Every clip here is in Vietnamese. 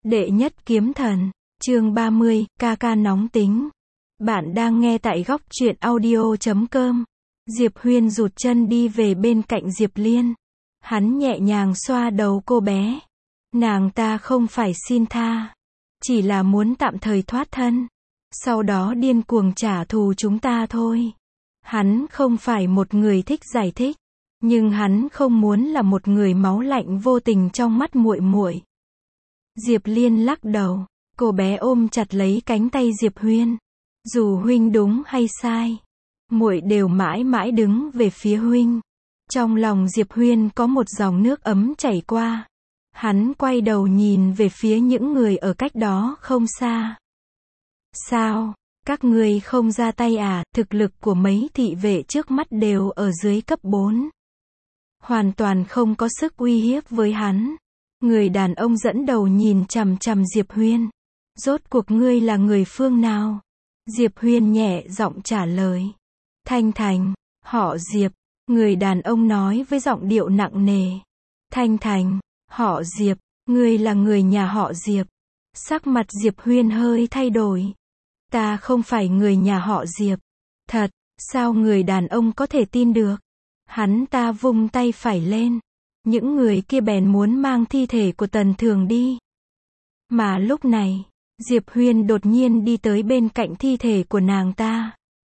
Đệ nhất kiếm thần, chương 30, ca ca nóng tính. Bạn đang nghe tại góc truyện audio.com. Diệp Huyên rụt chân đi về bên cạnh Diệp Liên. Hắn nhẹ nhàng xoa đầu cô bé. Nàng ta không phải xin tha, chỉ là muốn tạm thời thoát thân, sau đó điên cuồng trả thù chúng ta thôi. Hắn không phải một người thích giải thích, nhưng hắn không muốn là một người máu lạnh vô tình trong mắt muội muội. Diệp Liên lắc đầu, cô bé ôm chặt lấy cánh tay Diệp Huyên. Dù huynh đúng hay sai, muội đều mãi mãi đứng về phía huynh. Trong lòng Diệp Huyên có một dòng nước ấm chảy qua. Hắn quay đầu nhìn về phía những người ở cách đó không xa. Sao, các ngươi không ra tay à? Thực lực của mấy thị vệ trước mắt đều ở dưới cấp 4. Hoàn toàn không có sức uy hiếp với hắn. Người đàn ông dẫn đầu nhìn chằm chằm Diệp Huyên. Rốt cuộc ngươi là người phương nào? Diệp Huyên nhẹ giọng trả lời. Thanh Thành, họ Diệp. Người đàn ông nói với giọng điệu nặng nề. Thanh Thành, họ Diệp, ngươi là người nhà họ Diệp. Sắc mặt Diệp Huyên hơi thay đổi. Ta không phải người nhà họ Diệp. Thật, sao người đàn ông có thể tin được? Hắn ta vung tay phải lên. Những người kia bèn muốn mang thi thể của Tần Thường đi. Mà lúc này, Diệp Huyên đột nhiên đi tới bên cạnh thi thể của nàng ta.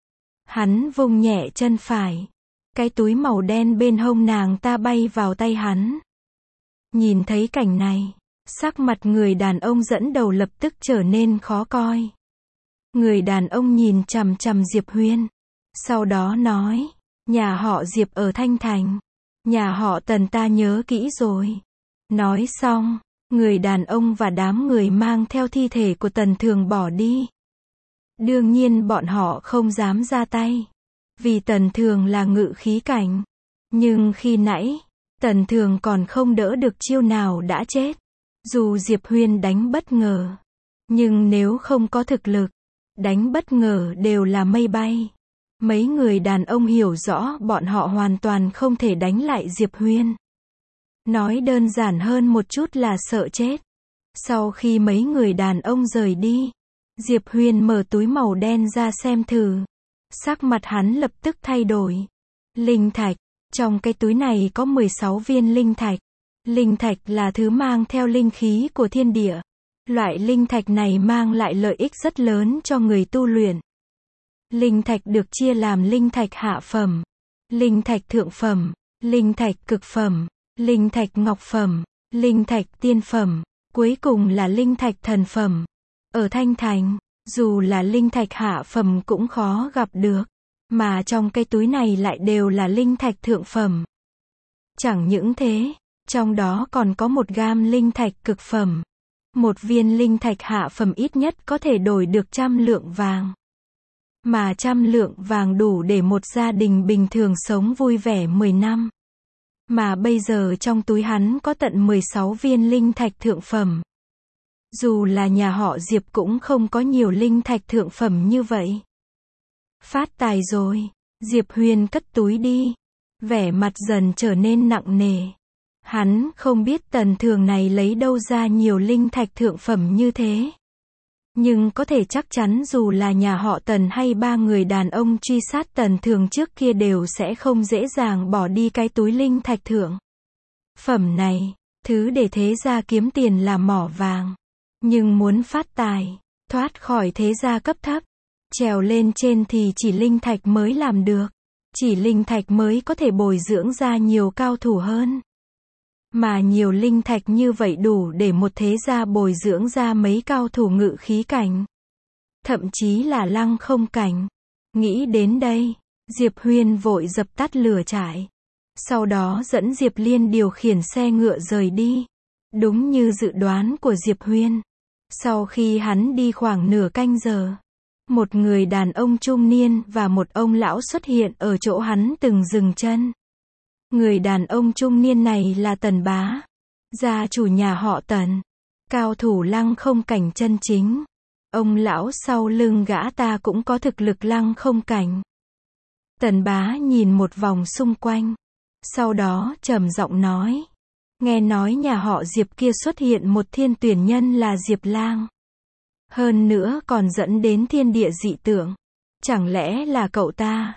Hắn vung nhẹ chân phải. Cái túi màu đen bên hông nàng ta bay vào tay hắn. Nhìn thấy cảnh này, sắc mặt người đàn ông dẫn đầu lập tức trở nên khó coi. Người đàn ông nhìn chằm chằm Diệp Huyên. Sau đó nói, nhà họ Diệp ở Thanh Thành. Nhà họ Tần ta nhớ kỹ rồi. Nói xong, người đàn ông và đám người mang theo thi thể của Tần Thường bỏ đi. Đương nhiên bọn họ không dám ra tay, vì Tần Thường là ngự khí cảnh. Nhưng khi nãy, Tần Thường còn không đỡ được chiêu nào đã chết. Dù Diệp Huyên đánh bất ngờ, nhưng nếu không có thực lực, đánh bất ngờ đều là mây bay. Mấy người đàn ông hiểu rõ bọn họ hoàn toàn không thể đánh lại Diệp Huyên. Nói đơn giản hơn một chút là sợ chết. Sau khi mấy người đàn ông rời đi, Diệp Huyên mở túi màu đen ra xem thử. Sắc mặt hắn lập tức thay đổi. Linh thạch. Trong cái túi này có 16 viên linh thạch. Linh thạch là thứ mang theo linh khí của thiên địa. Loại linh thạch này mang lại lợi ích rất lớn cho người tu luyện. Linh thạch được chia làm linh thạch hạ phẩm, linh thạch thượng phẩm, linh thạch cực phẩm, linh thạch ngọc phẩm, linh thạch tiên phẩm, cuối cùng là linh thạch thần phẩm. Ở Thanh Thành, dù là linh thạch hạ phẩm cũng khó gặp được, mà trong cái túi này lại đều là linh thạch thượng phẩm. Chẳng những thế, trong đó còn có một gam linh thạch cực phẩm. Một viên linh thạch hạ phẩm ít nhất có thể đổi được 100 lượng vàng. Mà 100 lượng vàng đủ để một gia đình bình thường sống vui vẻ 10 năm. Mà bây giờ trong túi hắn có tận 16 viên linh thạch thượng phẩm. Dù là nhà họ Diệp cũng không có nhiều linh thạch thượng phẩm như vậy. Phát tài rồi. Diệp Huyên cất túi đi. Vẻ mặt dần trở nên nặng nề. Hắn không biết Tần Thường này lấy đâu ra nhiều linh thạch thượng phẩm như thế. Nhưng có thể chắc chắn dù là nhà họ Tần hay 3 người đàn ông truy sát Tần Thường trước kia đều sẽ không dễ dàng bỏ đi cái túi linh thạch thượng phẩm này. Thứ để thế gia kiếm tiền là mỏ vàng. Nhưng muốn phát tài, thoát khỏi thế gia cấp thấp, trèo lên trên thì chỉ linh thạch mới làm được. Chỉ linh thạch mới có thể bồi dưỡng ra nhiều cao thủ hơn. Mà nhiều linh thạch như vậy đủ để một thế gia bồi dưỡng ra mấy cao thủ ngự khí cảnh. Thậm chí là lăng không cảnh. Nghĩ đến đây, Diệp Huyên vội dập tắt lửa trại. Sau đó dẫn Diệp Liên điều khiển xe ngựa rời đi. Đúng như dự đoán của Diệp Huyên. Sau khi hắn đi khoảng nửa canh giờ, một người đàn ông trung niên và một ông lão xuất hiện ở chỗ hắn từng dừng chân. Người đàn ông trung niên này là Tần Bá, gia chủ nhà họ Tần, cao thủ lăng không cảnh chân chính. Ông lão sau lưng gã ta cũng có thực lực lăng không cảnh. Tần Bá nhìn một vòng xung quanh, sau đó trầm giọng nói, Nghe nói nhà họ Diệp kia xuất hiện một thiên tuyển nhân là Diệp Lang. Hơn nữa còn dẫn đến thiên địa dị tượng. Chẳng lẽ là cậu ta?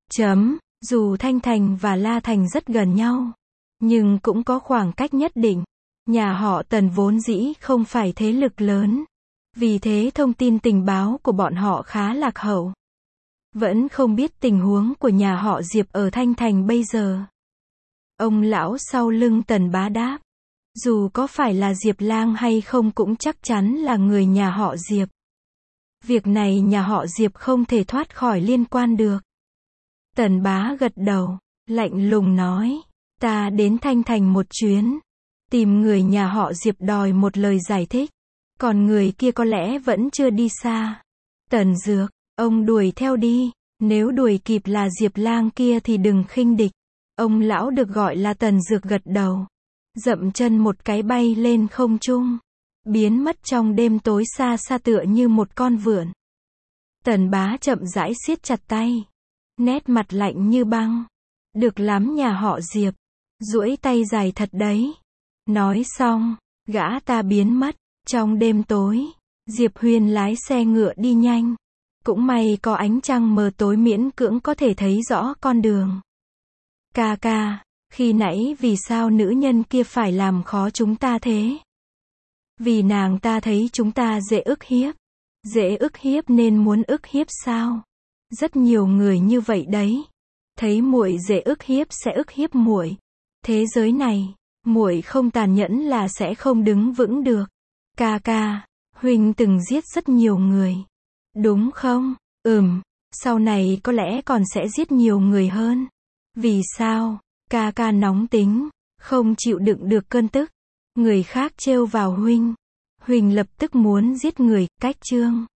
Dù Thanh Thành và La Thành rất gần nhau, nhưng cũng có khoảng cách nhất định. Nhà họ Tần vốn dĩ không phải thế lực lớn. Vì thế thông tin tình báo của bọn họ khá lạc hậu. Vẫn không biết tình huống của nhà họ Diệp ở Thanh Thành bây giờ. Ông lão sau lưng Tần Bá đáp. Dù có phải là Diệp Lang hay không cũng chắc chắn là người nhà họ Diệp. Việc này nhà họ Diệp không thể thoát khỏi liên quan được. Tần Bá gật đầu, lạnh lùng nói. Ta đến Thanh Thành một chuyến. Tìm người nhà họ Diệp đòi một lời giải thích. Còn người kia có lẽ vẫn chưa đi xa. Tần Dược, ông đuổi theo đi. Nếu đuổi kịp là Diệp Lang kia thì đừng khinh địch. Ông lão được gọi là Tần Dược gật đầu. Dậm chân một cái bay lên không trung. Biến mất trong đêm tối xa xa tựa như một con vượn. Tần Bá chậm rãi siết chặt tay. Nét mặt lạnh như băng. Được lắm nhà họ Diệp. Duỗi tay dài thật đấy. Nói xong, gã ta biến mất. Trong đêm tối, Diệp Huyền lái xe ngựa đi nhanh. Cũng may có ánh trăng mờ tối miễn cưỡng có thể thấy rõ con đường. Ca ca, khi nãy vì sao nữ nhân kia phải làm khó chúng ta thế? Vì nàng ta thấy chúng ta dễ ức hiếp. Dễ ức hiếp nên muốn ức hiếp sao? Rất nhiều người như vậy đấy. Thấy muội dễ ức hiếp sẽ ức hiếp muội. Thế giới này, muội không tàn nhẫn là sẽ không đứng vững được. Ca ca, huynh từng giết rất nhiều người. Đúng không? Sau này có lẽ còn sẽ giết nhiều người hơn. Vì sao? Ca ca nóng tính, không chịu đựng được cơn tức. Người khác trêu vào huynh. Huynh lập tức muốn giết người, cách chương.